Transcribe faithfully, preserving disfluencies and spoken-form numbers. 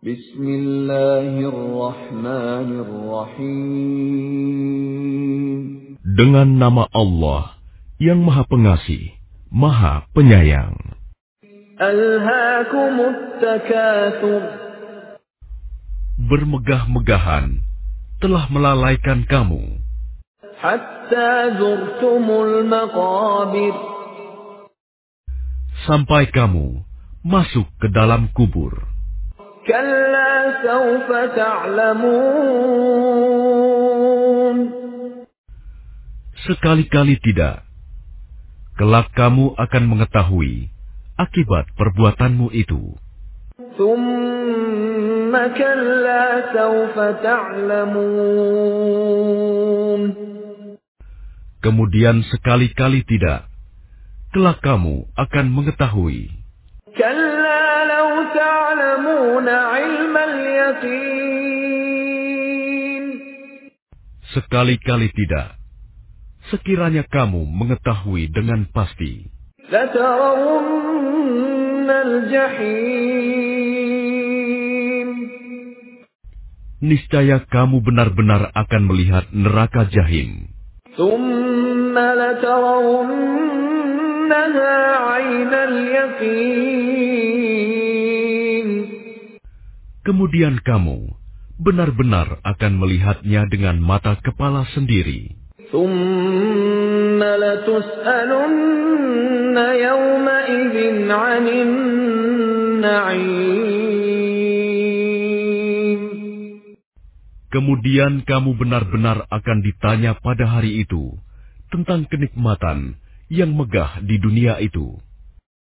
Bismillahirrahmanirrahim. Dengan nama Allah yang Maha Pengasih, Maha Penyayang. Alhaakumut takatsur. Bermegah-megahan telah melalaikan kamu Hatta zurtumul maqabir. sampai kamu masuk ke dalam kubur. Kalla sawfa ta'lamun. Sekali-kali tidak. Kelak kamu akan mengetahui akibat perbuatanmu itu. Tsumma kalla sawfa ta'lamun. Kemudian sekali-kali tidak. Kelak kamu akan mengetahui. Kalla law ta'lamuna 'ilmal yaqin. Sekali-kali tidak. Sekiranya kamu mengetahui dengan pasti, Latarawunnal jahim. niscaya kamu benar-benar akan melihat neraka Jahim. Tsumma latarawunnaha 'ainal yaqin. Kemudian kamu benar-benar akan melihatnya dengan mata kepala sendiri. Tsumma latus'alunna yawma'idhin 'anin na'im. Kemudian kamu benar-benar akan ditanya pada hari itu tentang kenikmatan yang megah di dunia itu.